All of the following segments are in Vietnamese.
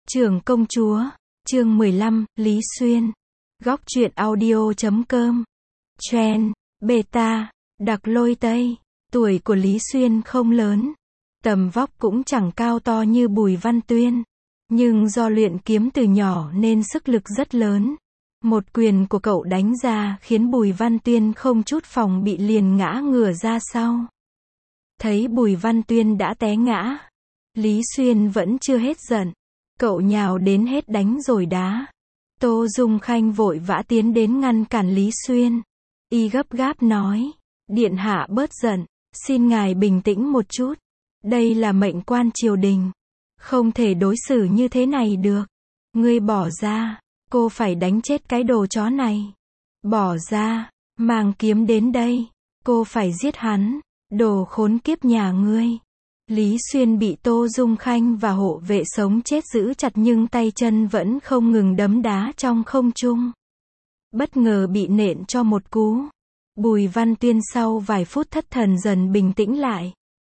Trưởng công chúa, chương 15, Lý Xuyên. Góc truyện audio.com. Trend, beta, đặc lôi Tây. Tuổi của Lý Xuyên không lớn. Tầm vóc cũng chẳng cao to như Bùi Văn Tuyên. Nhưng do luyện kiếm từ nhỏ nên sức lực rất lớn. Một quyền của cậu đánh ra khiến Bùi Văn Tuyên không chút phòng bị liền ngã ngửa ra sau. Thấy Bùi Văn Tuyên đã té ngã, Lý Xuyên vẫn chưa hết giận. Cậu nhào đến hết đánh rồi đá. Tô Dung Khanh vội vã tiến đến ngăn cản Lý Xuyên. Y gấp gáp nói, điện hạ bớt giận, xin ngài bình tĩnh một chút. Đây là mệnh quan triều đình, không thể đối xử như thế này được. Ngươi bỏ ra, cô phải đánh chết cái đồ chó này. Bỏ ra, mang kiếm đến đây, cô phải giết hắn, đồ khốn kiếp nhà ngươi. Lý Xuyên bị Tô Dung Khanh và hộ vệ sống chết giữ chặt nhưng tay chân vẫn không ngừng đấm đá trong không trung. Bất ngờ bị nện cho một cú. Bùi Văn Tuyên sau vài phút thất thần dần bình tĩnh lại.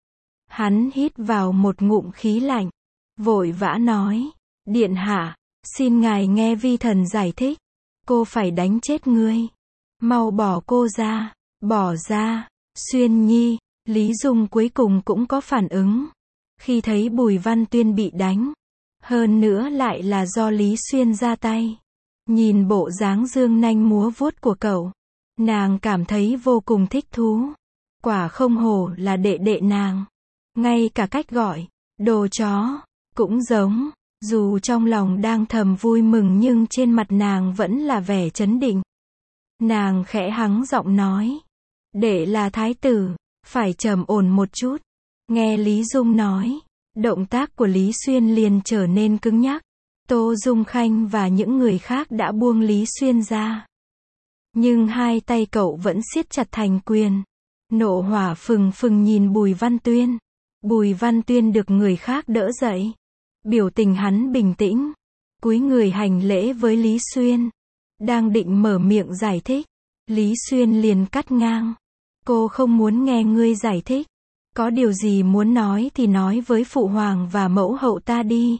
Hắn hít vào một ngụm khí lạnh, vội vã nói, điện hạ, xin ngài nghe vi thần giải thích. Cô phải đánh chết ngươi. Mau bỏ cô ra, bỏ ra, Xuyên nhi. Lý Dung cuối cùng cũng có phản ứng. Khi thấy Bùi Văn Tuyên bị đánh, hơn nữa lại là do Lý Xuyên ra tay. Nhìn bộ dáng dương nanh múa vuốt của cậu, nàng cảm thấy vô cùng thích thú. Quả không hổ là đệ đệ nàng. Ngay cả cách gọi, đồ chó, cũng giống. Dù trong lòng đang thầm vui mừng nhưng trên mặt nàng vẫn là vẻ trấn định. Nàng khẽ hắng giọng nói, đệ là thái tử, phải trầm ổn một chút. Nghe Lý Dung nói, động tác của Lý Xuyên liền trở nên cứng nhắc. Tô Dung Khanh và những người khác đã buông Lý Xuyên ra. Nhưng hai tay cậu vẫn siết chặt thành quyền. Nộ hỏa phừng phừng nhìn Bùi Văn Tuyên. Bùi Văn Tuyên được người khác đỡ dậy. Biểu tình hắn bình tĩnh, cúi người hành lễ với Lý Xuyên. Đang định mở miệng giải thích, Lý Xuyên liền cắt ngang. Cô không muốn nghe ngươi giải thích. Có điều gì muốn nói thì nói với phụ hoàng và mẫu hậu ta đi.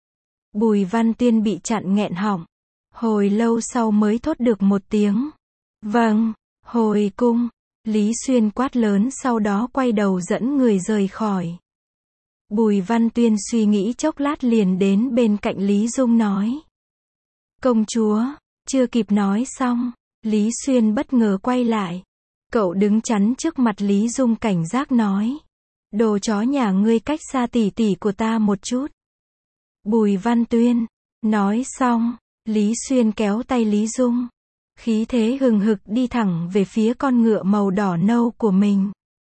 Bùi Văn Tuyên bị chặn nghẹn họng. Hồi lâu sau mới thốt được một tiếng. Vâng, hồi cung. Lý Xuyên quát lớn sau đó quay đầu dẫn người rời khỏi. Bùi Văn Tuyên suy nghĩ chốc lát liền đến bên cạnh Lý Dung nói. Công chúa, chưa kịp nói xong, Lý Xuyên bất ngờ quay lại. Cậu đứng chắn trước mặt Lý Dung cảnh giác nói. Đồ chó nhà ngươi cách xa tỷ tỷ của ta một chút. Bùi Văn Tuyên. Nói xong, Lý Xuyên kéo tay Lý Dung. Khí thế hừng hực đi thẳng về phía con ngựa màu đỏ nâu của mình.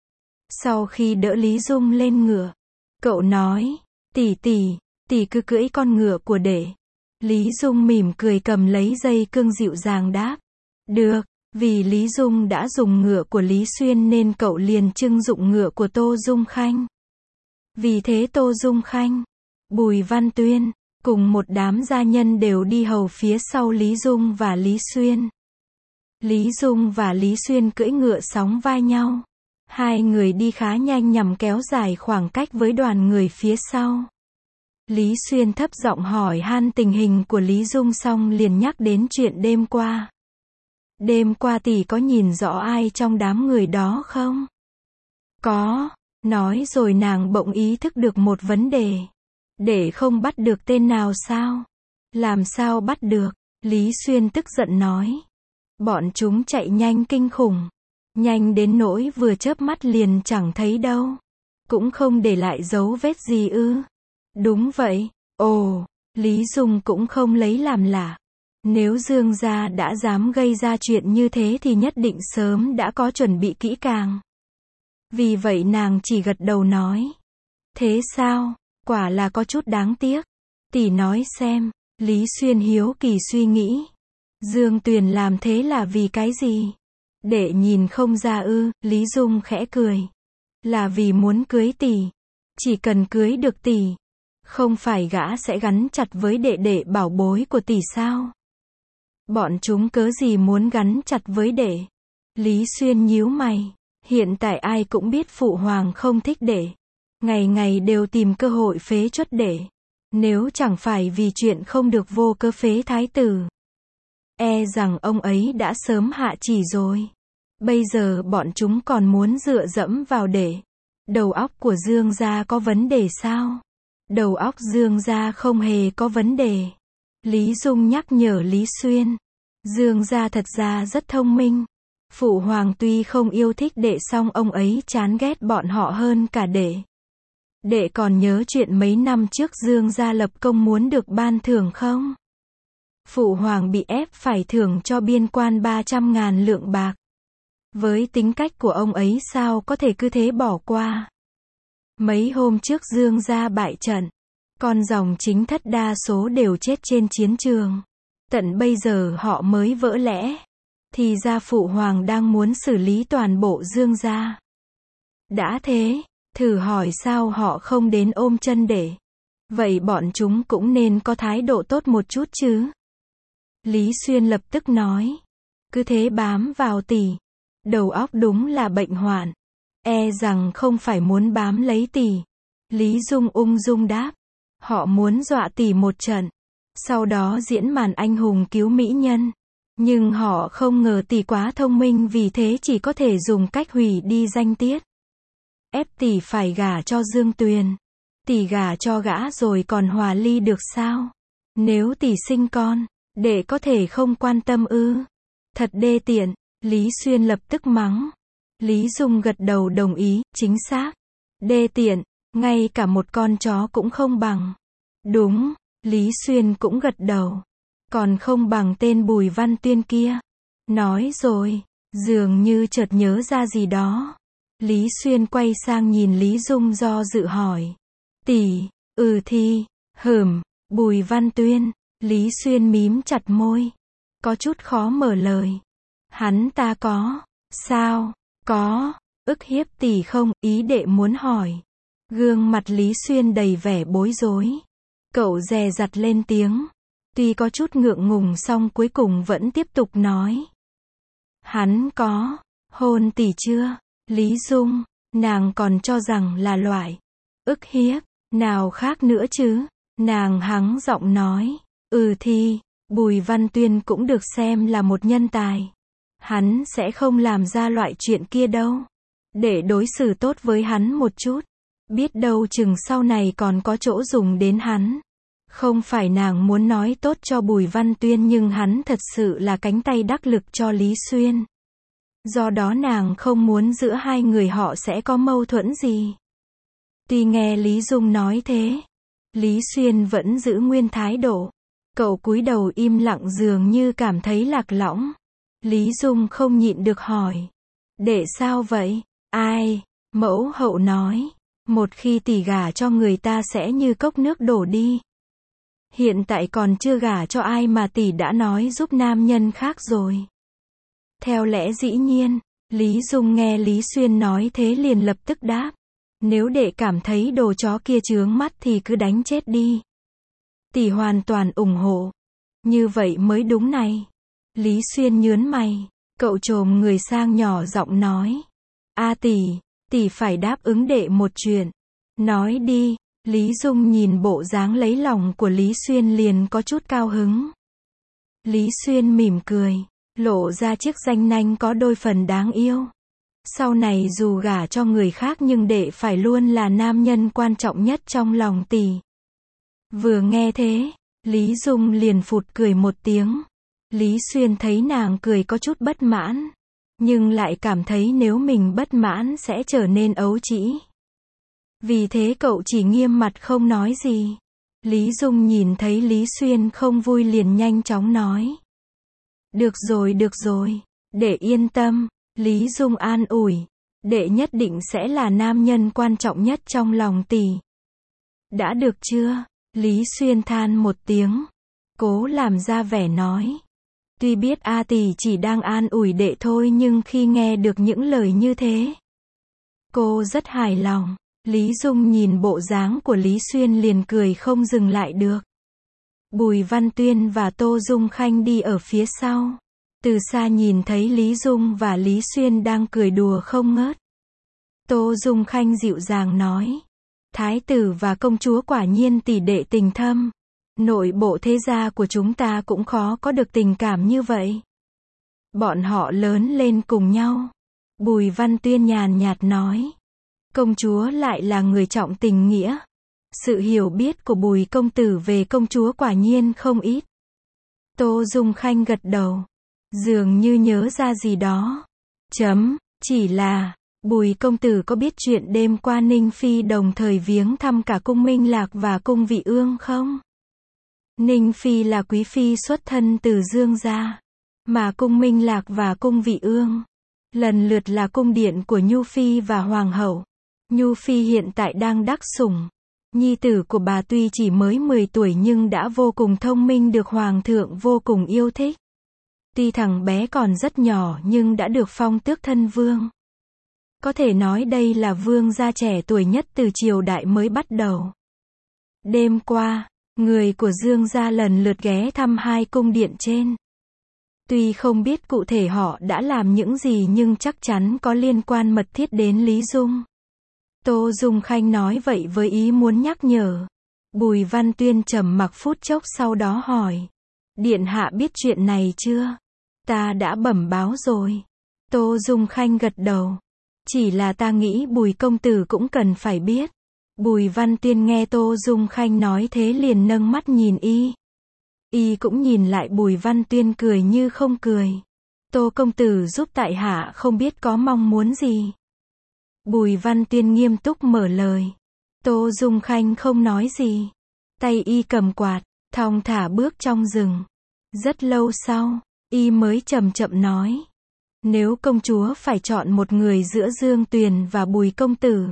Sau khi đỡ Lý Dung lên ngựa, cậu nói, tỷ cứ cưỡi con ngựa của đệ. Lý Dung mỉm cười cầm lấy dây cương dịu dàng đáp. Được. Vì Lý Dung đã dùng ngựa của Lý Xuyên nên cậu liền trưng dụng ngựa của Tô Dung Khanh. Vì thế Tô Dung Khanh, Bùi Văn Tuyên, cùng một đám gia nhân đều đi hầu phía sau Lý Dung và Lý Xuyên. Lý Dung và Lý Xuyên cưỡi ngựa sóng vai nhau. Hai người đi khá nhanh nhằm kéo dài khoảng cách với đoàn người phía sau. Lý Xuyên thấp giọng hỏi han tình hình của Lý Dung xong liền nhắc đến chuyện đêm qua. Đêm qua tỷ có nhìn rõ ai trong đám người đó không? Có, nói rồi nàng bỗng ý thức được một vấn đề. Để không bắt được tên nào sao? Làm sao bắt được? Lý Xuyên tức giận nói. Bọn chúng chạy nhanh kinh khủng. Nhanh đến nỗi vừa chớp mắt liền chẳng thấy đâu. Cũng không để lại dấu vết gì ư? Đúng vậy. Ồ, Lý Dung cũng không lấy làm lạ. Nếu Dương gia đã dám gây ra chuyện như thế thì nhất định sớm đã có chuẩn bị kỹ càng. Vì vậy nàng chỉ gật đầu nói. Thế sao? Quả là có chút đáng tiếc. Tỷ nói xem. Lý Xuyên hiếu kỳ suy nghĩ. Dương Tuyền làm thế là vì cái gì? Đệ nhìn không ra ư? Lý Dung khẽ cười. Là vì muốn cưới tỷ. Chỉ cần cưới được tỷ, không phải gã sẽ gắn chặt với đệ đệ bảo bối của tỷ sao? Bọn chúng cớ gì muốn gắn chặt với đệ? Lý Xuyên nhíu mày. Hiện tại ai cũng biết phụ hoàng không thích đệ. Ngày ngày đều tìm cơ hội phế truất đệ. Nếu chẳng phải vì chuyện không được vô cớ phế thái tử, e rằng ông ấy đã sớm hạ chỉ rồi. Bây giờ bọn chúng còn muốn dựa dẫm vào để. Đầu óc của Dương gia có vấn đề sao? Đầu óc Dương gia không hề có vấn đề. Lý Dung nhắc nhở Lý Xuyên. Dương gia thật ra rất thông minh. Phụ hoàng tuy không yêu thích đệ song ông ấy chán ghét bọn họ hơn cả đệ. Đệ còn nhớ chuyện mấy năm trước Dương gia lập công muốn được ban thưởng không? Phụ hoàng bị ép phải thưởng cho biên quan 300.000 lượng bạc. Với tính cách của ông ấy sao có thể cứ thế bỏ qua. Mấy hôm trước Dương gia bại trận, con dòng chính thất đa số đều chết trên chiến trường. Tận bây giờ họ mới vỡ lẽ. Thì ra phụ hoàng đang muốn xử lý toàn bộ Dương gia. Đã thế, thử hỏi sao họ không đến ôm chân để. Vậy bọn chúng cũng nên có thái độ tốt một chút chứ. Lý Xuyên lập tức nói. Cứ thế bám vào tỷ. Đầu óc đúng là bệnh hoạn. E rằng không phải muốn bám lấy tỷ. Lý Dung ung dung đáp. Họ muốn dọa tỷ một trận. Sau đó diễn màn anh hùng cứu mỹ nhân. Nhưng họ không ngờ tỷ quá thông minh, vì thế chỉ có thể dùng cách hủy đi danh tiết. Ép tỷ phải gả cho Dương Tuyền. Tỷ gả cho gã rồi còn hòa ly được sao? Nếu tỷ sinh con, đệ có thể không quan tâm ư? Thật đê tiện. Lý Xuyên lập tức mắng. Lý Dung gật đầu đồng ý, chính xác. Đê tiện, ngay cả một con chó cũng không bằng. Đúng, Lý Xuyên cũng gật đầu. Còn không bằng tên Bùi Văn Tuyên kia. Nói rồi, dường như chợt nhớ ra gì đó. Lý Xuyên quay sang nhìn Lý Dung do dự hỏi. Tỷ, thì, Bùi Văn Tuyên. Lý Xuyên mím chặt môi. Có chút khó mở lời. Hắn ta có, sao, có, ức hiếp tỷ không? Ý đệ muốn hỏi. Gương mặt Lý Xuyên đầy vẻ bối rối. Cậu dè dặt lên tiếng. Tuy có chút ngượng ngùng song cuối cùng vẫn tiếp tục nói. Hắn có, hôn tỷ chưa? Lý Dung, nàng còn cho rằng là loại ức hiếp, nào khác nữa chứ? Nàng hắng giọng nói. Thì, Bùi Văn Tuyên cũng được xem là một nhân tài. Hắn sẽ không làm ra loại chuyện kia đâu. Để đối xử tốt với hắn một chút. Biết đâu chừng sau này còn có chỗ dùng đến hắn. Không phải nàng muốn nói tốt cho Bùi Văn Tuyên, nhưng hắn thật sự là cánh tay đắc lực cho Lý Xuyên. Do đó nàng không muốn giữa hai người họ sẽ có mâu thuẫn gì. Tuy nghe Lý Dung nói thế, Lý Xuyên vẫn giữ nguyên thái độ. Cậu cúi đầu im lặng, dường như cảm thấy lạc lõng. Lý Dung không nhịn được hỏi. Để sao vậy? Ai? Mẫu hậu nói. Một khi tỷ gả cho người ta sẽ như cốc nước đổ đi. Hiện tại còn chưa gả cho ai mà tỷ đã nói giúp nam nhân khác rồi. Theo lẽ dĩ nhiên, Lý Dung nghe Lý Xuyên nói thế liền lập tức đáp. Nếu đệ cảm thấy đồ chó kia chướng mắt thì cứ đánh chết đi. Tỷ hoàn toàn ủng hộ. Như vậy mới đúng này. Lý Xuyên nhướng mày. Cậu chồm người sang nhỏ giọng nói. Tỷ phải đáp ứng đệ một chuyện. Nói đi. Lý Dung nhìn bộ dáng lấy lòng của Lý Xuyên liền có chút cao hứng. Lý Xuyên mỉm cười, lộ ra chiếc răng nanh có đôi phần đáng yêu. Sau này dù gả cho người khác nhưng đệ phải luôn là nam nhân quan trọng nhất trong lòng tỷ. Vừa nghe thế, Lý Dung liền phụt cười một tiếng. Lý Xuyên thấy nàng cười có chút bất mãn, nhưng lại cảm thấy nếu mình bất mãn sẽ trở nên ấu trĩ. Vì thế cậu chỉ nghiêm mặt không nói gì. Lý Dung nhìn thấy Lý Xuyên không vui liền nhanh chóng nói. Được rồi, đệ yên tâm. Lý Dung an ủi. Đệ nhất định sẽ là nam nhân quan trọng nhất trong lòng tỷ. Đã được chưa? Lý Xuyên than một tiếng. Cố làm ra vẻ nói. Tuy biết tỷ chỉ đang an ủi đệ thôi, nhưng khi nghe được những lời như thế, cô rất hài lòng. Lý Dung nhìn bộ dáng của Lý Xuyên liền cười không dừng lại được. Bùi Văn Tuyên và Tô Dung Khanh đi ở phía sau. Từ xa nhìn thấy Lý Dung và Lý Xuyên đang cười đùa không ngớt. Tô Dung Khanh dịu dàng nói. Thái tử và công chúa quả nhiên tỷ đệ tình thâm. Nội bộ thế gia của chúng ta cũng khó có được tình cảm như vậy. Bọn họ lớn lên cùng nhau. Bùi Văn Tuyên nhàn nhạt nói. Công chúa lại là người trọng tình nghĩa. Sự hiểu biết của Bùi công tử về công chúa quả nhiên không ít. Tô Dung Khanh gật đầu. Dường như nhớ ra gì đó. Chỉ là, Bùi công tử có biết chuyện đêm qua Ninh Phi đồng thời viếng thăm cả cung Minh Lạc và cung Vị Ương không? Ninh Phi là quý phi xuất thân từ Dương gia, mà cung Minh Lạc và cung Vị Ương lần lượt là cung điện của Nhu Phi và Hoàng hậu. Nhu Phi hiện tại đang đắc sủng. Nhi tử của bà tuy chỉ mới 10 tuổi nhưng đã vô cùng thông minh, được Hoàng thượng vô cùng yêu thích. Tuy thằng bé còn rất nhỏ nhưng đã được phong tước thân vương. Có thể nói đây là vương gia trẻ tuổi nhất từ triều đại mới bắt đầu. Đêm qua, người của Dương gia lần lượt ghé thăm hai cung điện trên. Tuy không biết cụ thể họ đã làm những gì nhưng chắc chắn có liên quan mật thiết đến Lý Dung. Tô Dung Khanh nói vậy với ý muốn nhắc nhở. Bùi Văn Tuyên trầm mặc phút chốc sau đó hỏi. Điện hạ biết chuyện này chưa? Ta đã bẩm báo rồi. Tô Dung Khanh gật đầu. Chỉ là ta nghĩ Bùi công tử cũng cần phải biết. Bùi Văn Tuyên nghe Tô Dung Khanh nói thế liền nâng mắt nhìn y. Y cũng nhìn lại Bùi Văn Tuyên cười như không cười. Tô công tử giúp tại hạ không biết có mong muốn gì. Bùi Văn Tuyên nghiêm túc mở lời. Tô Dung Khanh không nói gì. Tay y cầm quạt, thong thả bước trong rừng. Rất lâu sau, y mới chậm chậm nói. Nếu công chúa phải chọn một người giữa Dương Tuyền và Bùi công tử,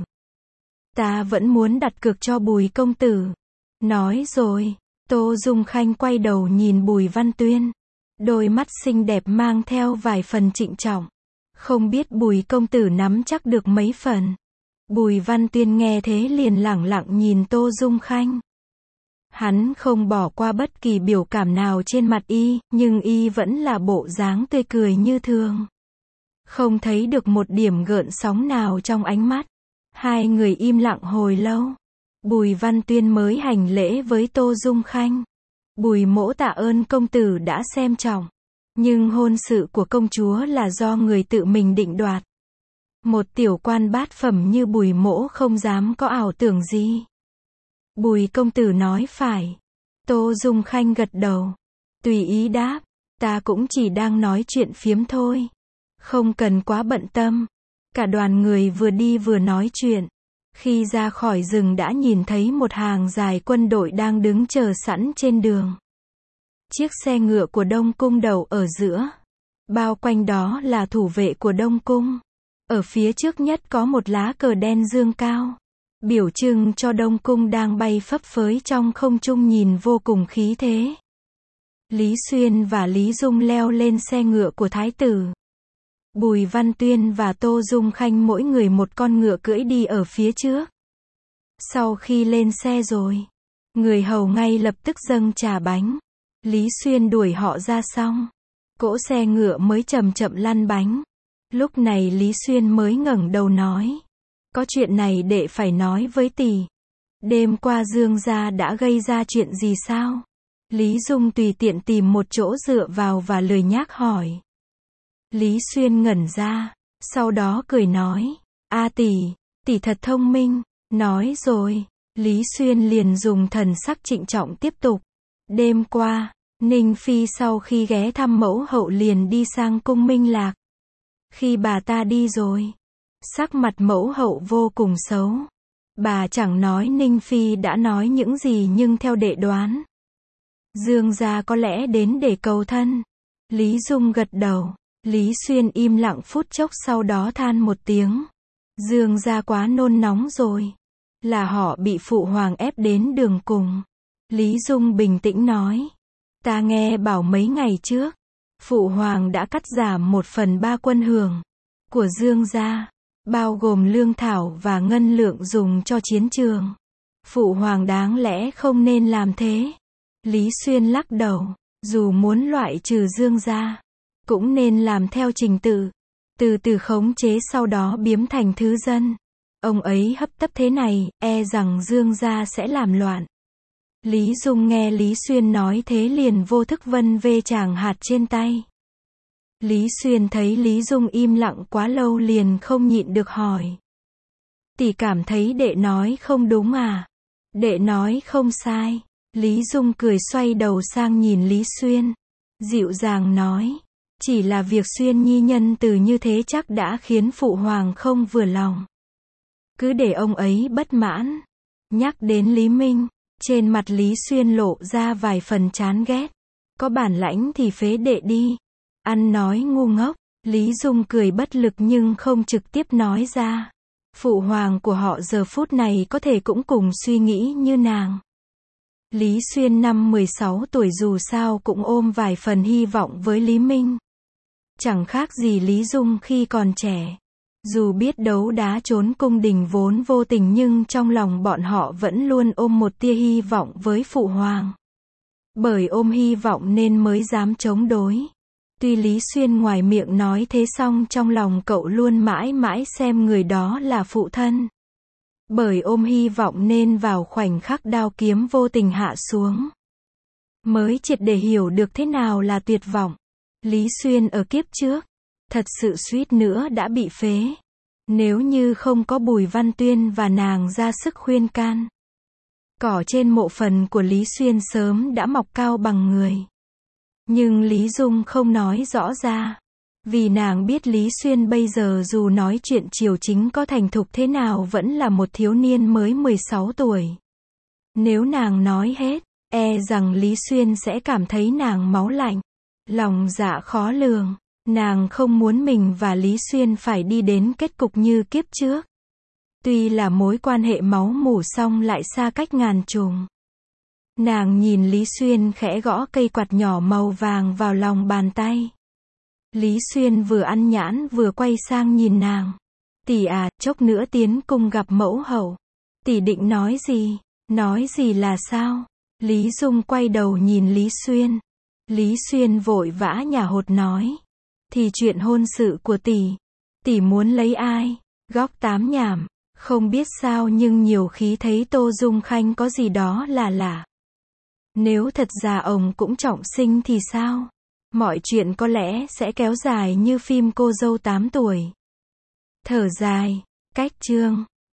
ta vẫn muốn đặt cược cho Bùi công tử. Nói rồi, Tô Dung Khanh quay đầu nhìn Bùi Văn Tuyên. Đôi mắt xinh đẹp mang theo vài phần trịnh trọng. Không biết Bùi công tử nắm chắc được mấy phần. Bùi Văn Tuyên nghe thế liền lẳng lặng nhìn Tô Dung Khanh. Hắn không bỏ qua bất kỳ biểu cảm nào trên mặt y, nhưng y vẫn là bộ dáng tươi cười như thường. Không thấy được một điểm gợn sóng nào trong ánh mắt. Hai người im lặng hồi lâu. Bùi Văn Tuyên mới hành lễ với Tô Dung Khanh. Bùi mỗ tạ ơn công tử đã xem trọng. Nhưng hôn sự của công chúa là do người tự mình định đoạt. Một tiểu quan bát phẩm như Bùi mỗ không dám có ảo tưởng gì. Bùi công tử nói phải. Tô Dung Khanh gật đầu. Tùy ý đáp. Ta cũng chỉ đang nói chuyện phiếm thôi. Không cần quá bận tâm. Cả đoàn người vừa đi vừa nói chuyện. Khi ra khỏi rừng đã nhìn thấy một hàng dài quân đội đang đứng chờ sẵn trên đường. Chiếc xe ngựa của Đông Cung đậu ở giữa. Bao quanh đó là thủ vệ của Đông Cung. Ở phía trước nhất có một lá cờ đen dương cao. Biểu trưng cho Đông Cung đang bay phấp phới trong không trung nhìn vô cùng khí thế. Lý Xuyên và Lý Dung leo lên xe ngựa của Thái tử. Bùi Văn Tuyên và Tô Dung Khanh mỗi người một con ngựa cưỡi đi ở phía trước. Sau khi lên xe rồi, người hầu ngay lập tức dâng trà bánh. Lý Xuyên đuổi họ ra xong, cỗ xe ngựa mới chậm chậm lăn bánh. Lúc này Lý Xuyên mới ngẩng đầu nói. Có chuyện này đệ phải nói với tỷ. Đêm qua Dương gia đã gây ra chuyện gì sao? Lý Dung tùy tiện tìm một chỗ dựa vào và lười nhác hỏi. Lý Xuyên ngẩn ra, sau đó cười nói. A tỷ, tỷ thật thông minh. Nói rồi, Lý Xuyên liền dùng thần sắc trịnh trọng tiếp tục. Đêm qua, Ninh Phi sau khi ghé thăm mẫu hậu liền đi sang cung Minh Lạc. Khi bà ta đi rồi, sắc mặt mẫu hậu vô cùng xấu. Bà chẳng nói Ninh Phi đã nói những gì nhưng theo đệ đoán, Dương gia có lẽ đến để cầu thân. Lý Dung gật đầu. Lý Xuyên im lặng phút chốc sau đó than một tiếng. Dương gia quá nôn nóng rồi. Là họ bị phụ hoàng ép đến đường cùng. Lý Dung bình tĩnh nói. Ta nghe bảo mấy ngày trước, phụ hoàng đã cắt giảm 1/3 quân hưởng của Dương gia, bao gồm lương thảo và ngân lượng dùng cho chiến trường. Phụ hoàng đáng lẽ không nên làm thế. Lý Xuyên lắc đầu. Dù muốn loại trừ Dương gia, cũng nên làm theo trình tự, từ từ khống chế sau đó biếm thành thứ dân. Ông ấy hấp tấp thế này, e rằng Dương gia sẽ làm loạn. Lý Dung nghe Lý Xuyên nói thế liền vô thức vân vê chàng hạt trên tay. Lý Xuyên thấy Lý Dung im lặng quá lâu liền không nhịn được hỏi. Tỷ cảm thấy đệ nói không đúng à? Đệ nói không sai. Lý Dung cười xoay đầu sang nhìn Lý Xuyên. Dịu dàng nói. Chỉ là việc Xuyên nhi nhân từ như thế chắc đã khiến phụ hoàng không vừa lòng. Cứ để ông ấy bất mãn. Nhắc đến Lý Minh, trên mặt Lý Xuyên lộ ra vài phần chán ghét. Có bản lãnh thì phế đệ đi. Ăn nói ngu ngốc. Lý Dung cười bất lực nhưng không trực tiếp nói ra. Phụ hoàng của họ giờ phút này có thể cũng cùng suy nghĩ như nàng. Lý Xuyên năm 16 tuổi dù sao cũng ôm vài phần hy vọng với Lý Minh. Chẳng khác gì Lý Dung khi còn trẻ. Dù biết đấu đá trốn cung đình vốn vô tình nhưng trong lòng bọn họ vẫn luôn ôm một tia hy vọng với phụ hoàng. Bởi ôm hy vọng nên mới dám chống đối. Tuy Lý Xuyên ngoài miệng nói thế song trong lòng cậu luôn mãi mãi xem người đó là phụ thân. Bởi ôm hy vọng nên vào khoảnh khắc đao kiếm vô tình hạ xuống. Mới triệt để hiểu được thế nào là tuyệt vọng. Lý Xuyên ở kiếp trước, thật sự suýt nữa đã bị phế. Nếu như không có Bùi Văn Tuyên và nàng ra sức khuyên can. Cỏ trên mộ phần của Lý Xuyên sớm đã mọc cao bằng người. Nhưng Lý Dung không nói rõ ra. Vì nàng biết Lý Xuyên bây giờ dù nói chuyện triều chính có thành thục thế nào vẫn là một thiếu niên mới 16 tuổi. Nếu nàng nói hết, e rằng Lý Xuyên sẽ cảm thấy nàng máu lạnh. Lòng dạ khó lường. Nàng không muốn mình và Lý Xuyên phải đi đến kết cục như kiếp trước. Tuy là mối quan hệ máu mủ song lại xa cách ngàn trùng. Nàng nhìn Lý Xuyên khẽ gõ cây quạt nhỏ màu vàng vào lòng bàn tay. Lý Xuyên vừa ăn nhãn vừa quay sang nhìn nàng. Tỷ à, chốc nữa tiến cung gặp mẫu hậu. Tỷ định nói gì? Nói gì là sao? Lý Dung quay đầu nhìn Lý Xuyên. Lý Xuyên vội vã nhả hột nói. Thì chuyện hôn sự của tỷ muốn lấy ai? Góc tám nhảm. Không biết sao nhưng nhiều khí thấy Tô Dung Khanh có gì đó là lạ. Nếu thật ra ông cũng trọng sinh thì sao? Mọi chuyện có lẽ sẽ kéo dài như phim Cô dâu 8 tuổi. Thở dài, cách chương.